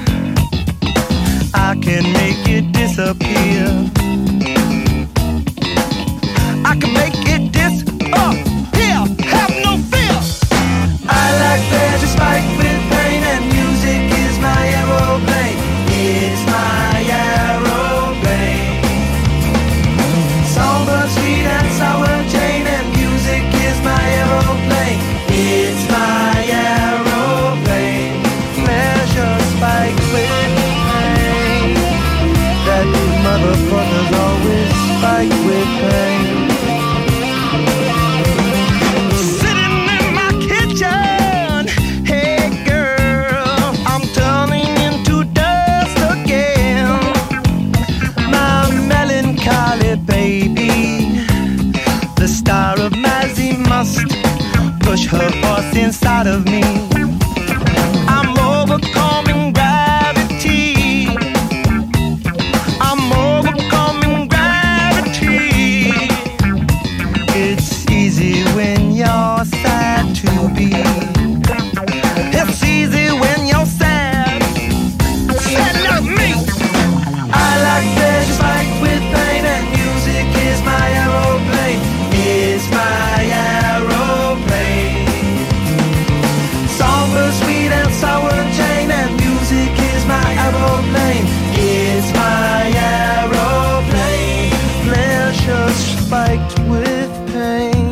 Speaker 17: I can make it disappear. I can make it disappear. Have no fear. I like pleasure spiked with pain, and music is my aeroplane. It's my aeroplane. Somber, sweet and sour Jane, and music is my aeroplane. It's my aeroplane. Pleasure spiked with pain. That motherfuckers always spike with pain. Sitting in my kitchen, hey girl, I'm turning into dust again. My melancholy baby, the star of Mazzy must push her force inside of me. I'm overcoming gravity. I'm overcoming gravity. It's easy when you're sad to be. It's easy when you're sad. Sad like me. I like pleasure spiked with pain, and music is my aeroplane. It's my aeroplane. Somber, sweet and sour Jane, and music is my aeroplane. It's my aeroplane. Pleasure spiked with pain.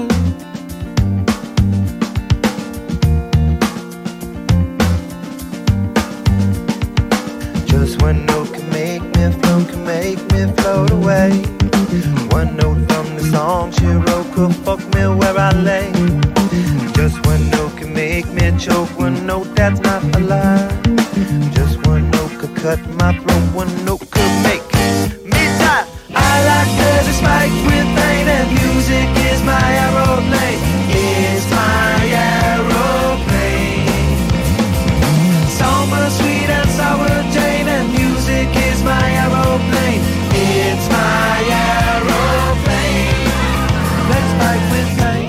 Speaker 17: Just one note can make me float, can make me float away. One note from the song she wrote could fuck me where I lay. Just one note can make me choke, one note that's not a lie. Just one note could cut my throat, one note could make me die. I like pleasure spiked with pain, and music is my aeroplane. It's my aeroplane. Somber, sweet and sour Jane, and music is my aeroplane. It's my aeroplane. Let's fight with pain.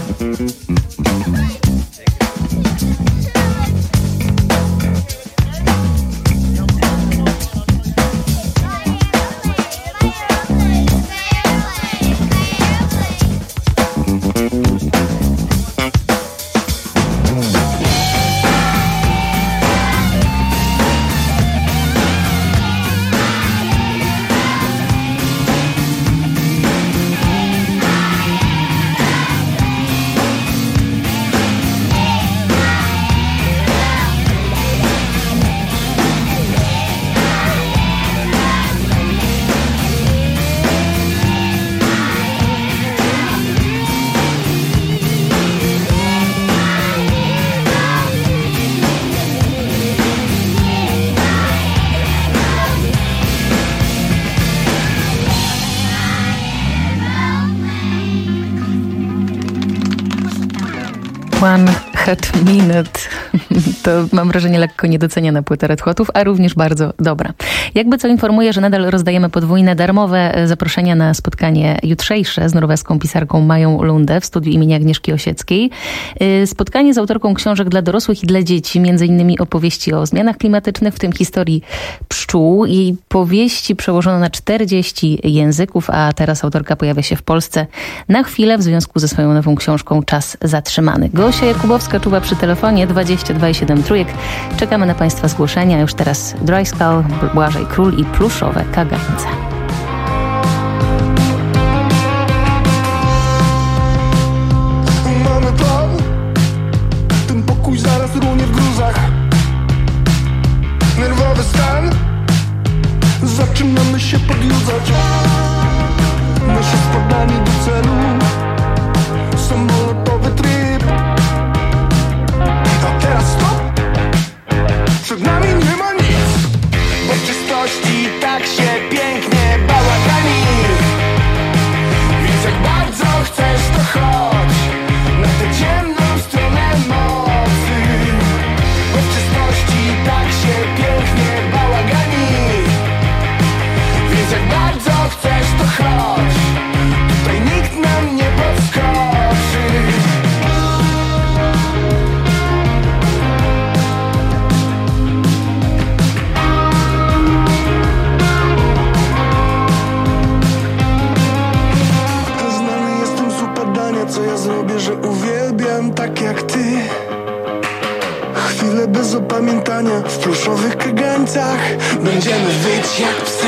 Speaker 16: One Hot Minute. To mam wrażenie lekko niedoceniana płyta Red Hotów, a również bardzo dobra. Jakby co informuję, że nadal rozdajemy podwójne darmowe zaproszenia na spotkanie jutrzejsze z norweską pisarką Mają Lunde w studiu imienia Agnieszki Osieckiej. Spotkanie z autorką książek dla dorosłych i dla dzieci, między innymi opowieści o zmianach klimatycznych, w tym historii pszczół. Jej powieści przełożono na czterdzieści języków, a teraz autorka pojawia się w Polsce na chwilę w związku ze swoją nową książką Czas zatrzymany. Gosia Jakubowska czuwa przy telefonie dwadzieścia dwa i siedem trójek. Czekamy na Państwa zgłoszenia. Już teraz Dry Skull, Błażej Król i pluszowe kaganice.
Speaker 19: Mamy plan, ten pokój zaraz runie w gruzach. Nerwowy stan, zaczynamy się podjudzać. Nasze spadanie do celu, samolotowy tryb. ja zrobię, że uwielbiam tak jak ty. Chwile bez opamiętania w pluszowych kagańcach. Będziemy wyć jak psy,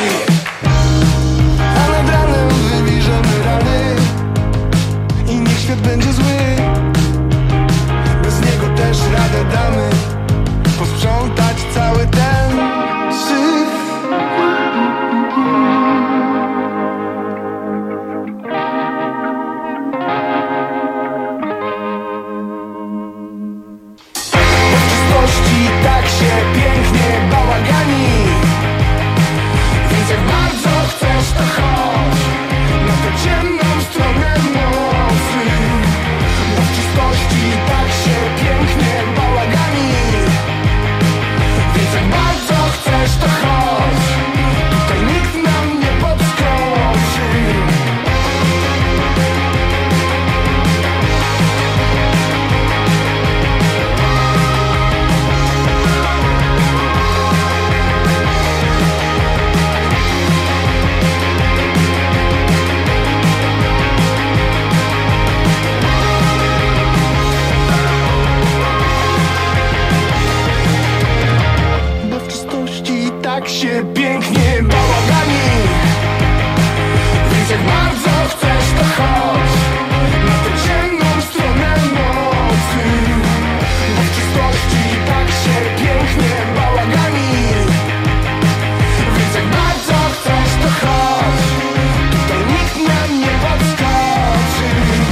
Speaker 19: a nad ranem wywierzemy rany. I niech świat będzie zły, bez niego też radę damy. Posprzątać cały ten syf. Tak się pięknie bałagani, więc jak bardzo chcesz, to chodź na tę ciemną stronę nocy. Bo w czystości tak się pięknie bałagani, więc jak bardzo chcesz, to chodź. Tutaj nikt nam nie podskoczy. Tak się pięknie bałagani, więc jak bardzo chcesz, to chodź na tę ciemną stronę nocy. Bo w czystości tak się pięknie bałagani, więc jak bardzo chcesz, to chodź. Tutaj nikt nam nie podskoczy.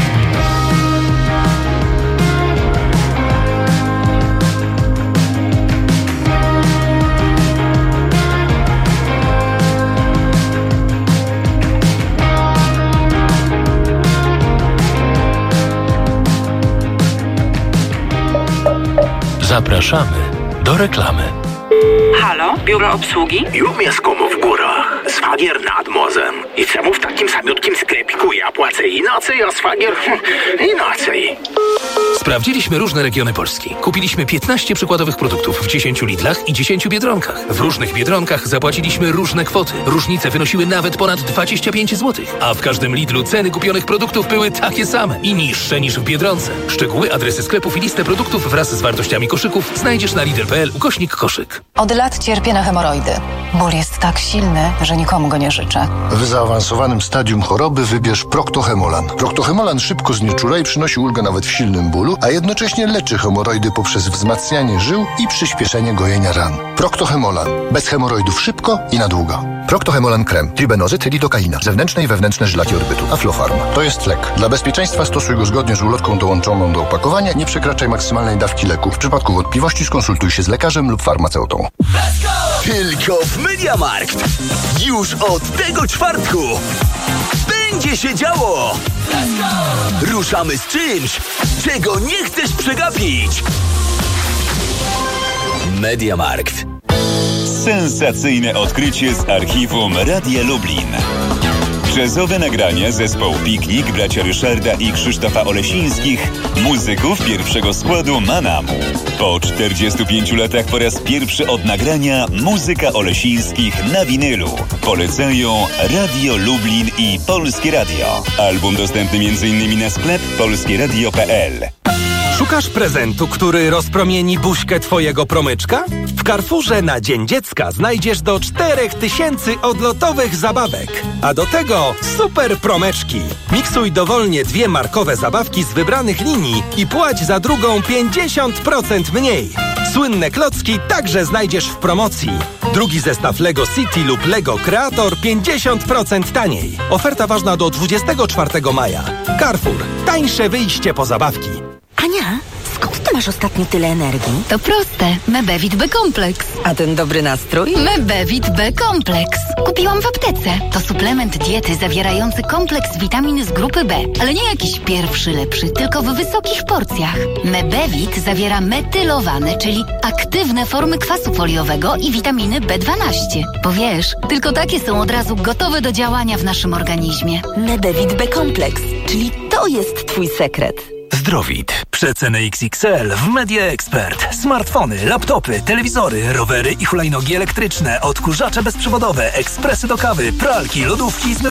Speaker 26: Zapraszamy do reklamy.
Speaker 4: Halo, biuro obsługi?
Speaker 5: Ju mieszkam w górach, szwagier nad morzem. I czemu w takim samiutkim sklepiku ja płacę inaczej, a szwagier inaczej?
Speaker 27: Sprawdziliśmy różne regiony Polski. Kupiliśmy piętnaście przykładowych produktów w dziesięciu Lidlach i dziesięciu Biedronkach. W różnych Biedronkach zapłaciliśmy różne kwoty. Różnice wynosiły nawet ponad dwadzieścia pięć złotych. A w każdym Lidlu ceny kupionych produktów były takie same i niższe niż w Biedronce. Szczegóły, adresy sklepów i listę produktów wraz z wartościami koszyków znajdziesz na lidl kropka p l ukośnik koszyk.
Speaker 6: Od lat cierpię na hemoroidy. Ból jest tak silny, że nikomu go nie życzę.
Speaker 7: W zaawansowanym stadium choroby wybierz Procto-Hemolan. Procto-Hemolan szybko znieczula i przynosi ulgę nawet w silnym bólu, a jednocześnie leczy hemoroidy poprzez wzmacnianie żył i przyspieszenie gojenia ran. Procto-Hemolan. Bez hemoroidów szybko i na długo. Procto-Hemolan krem. Tribenozyt, lidokaina. Zewnętrzne i wewnętrzne żylaki odbytu. Aflofarm. To jest lek. Dla bezpieczeństwa stosuj go zgodnie z ulotką dołączoną do opakowania. Nie przekraczaj maksymalnej dawki leku. W przypadku wątpliwości skonsultuj się z lekarzem lub farmaceutą.
Speaker 8: Tylko w MediaMarkt. Już od tego czwartku będzie się działo. Ruszamy z czymś, czego nie chcesz przegapić. MediaMarkt.
Speaker 9: Sensacyjne odkrycie z archiwum Radia Lublin. Jazzowe nagrania zespołu Piknik, bracia Ryszarda i Krzysztofa Olesińskich, muzyków pierwszego składu Manamu. Po czterdziestu pięciu latach po raz pierwszy od nagrania muzyka Olesińskich na winylu. Polecają Radio Lublin i Polskie Radio. Album dostępny między innymi na sklep polskie radio kropka p l.
Speaker 27: Szukasz prezentu, który rozpromieni buźkę twojego promyczka? W Carrefourze na Dzień Dziecka znajdziesz do czterech tysięcy odlotowych zabawek. A do tego super promeczki. Miksuj dowolnie dwie markowe zabawki z wybranych linii i płać za drugą pięćdziesiąt procent mniej. Słynne klocki także znajdziesz w promocji. Drugi zestaw Lego City lub Lego Creator pięćdziesiąt procent taniej. Oferta ważna do dwudziestego czwartego maja. Carrefour. Tańsze wyjście po zabawki.
Speaker 10: Ania, skąd ty masz ostatnio tyle energii?
Speaker 15: To proste. Mebevit B-Kompleks.
Speaker 10: A ten dobry nastrój?
Speaker 15: Mebevit B-Kompleks. Kupiłam w aptece. To suplement diety zawierający kompleks witamin z grupy B. Ale nie jakiś pierwszy lepszy, tylko w wysokich porcjach. Mebevit zawiera metylowane, czyli aktywne formy kwasu foliowego i witaminy B dwanaście. Bo wiesz, tylko takie są od razu gotowe do działania w naszym organizmie.
Speaker 10: Mebevit B-Kompleks, czyli to jest twój sekret.
Speaker 27: Zdrowit. Przeceny X X L w Media Expert. Smartfony, laptopy, telewizory, rowery i hulajnogi elektryczne, odkurzacze bezprzewodowe, ekspresy do kawy, pralki, lodówki i zmywarki.